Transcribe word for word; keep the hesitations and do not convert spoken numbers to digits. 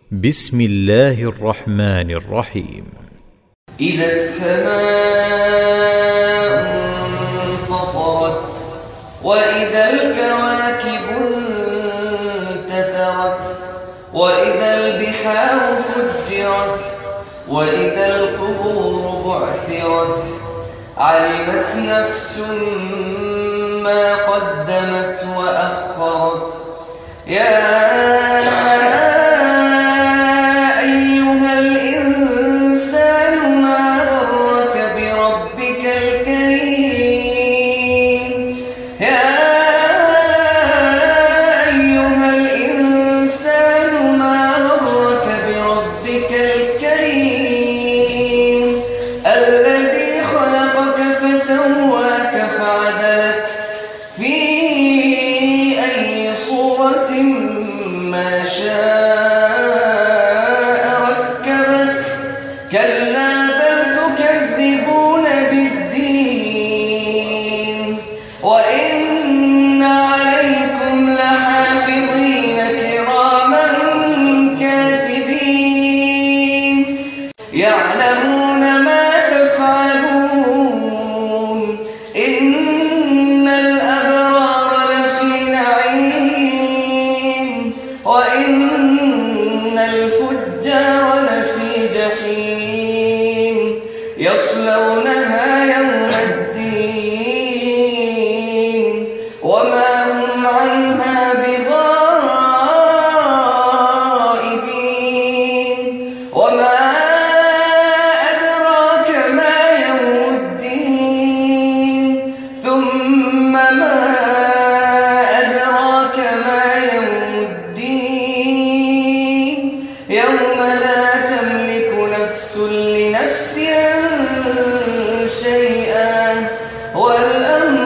بسم الله الرحمن الرحيم. إذا السماء انفطرت وإذا الكواكب انتثرت وإذا البحار فجرت وإذا القبور بعثرت علمت نفس ما قدمت وأخرت. يا سواك فعدلك في أي صورة ما شاء ركبك. كلا بل تكذبون بالدين وإن عليكم لحافظين كراما كاتبين يعلمون ما تفعلون. إن الأبرار لفي نعيم وإن الفجار لفي جحيم يصلونها يوم الدين وما هم عنها بغائبين. وما يوم لا تملك نفس لنفس شيئا والأمر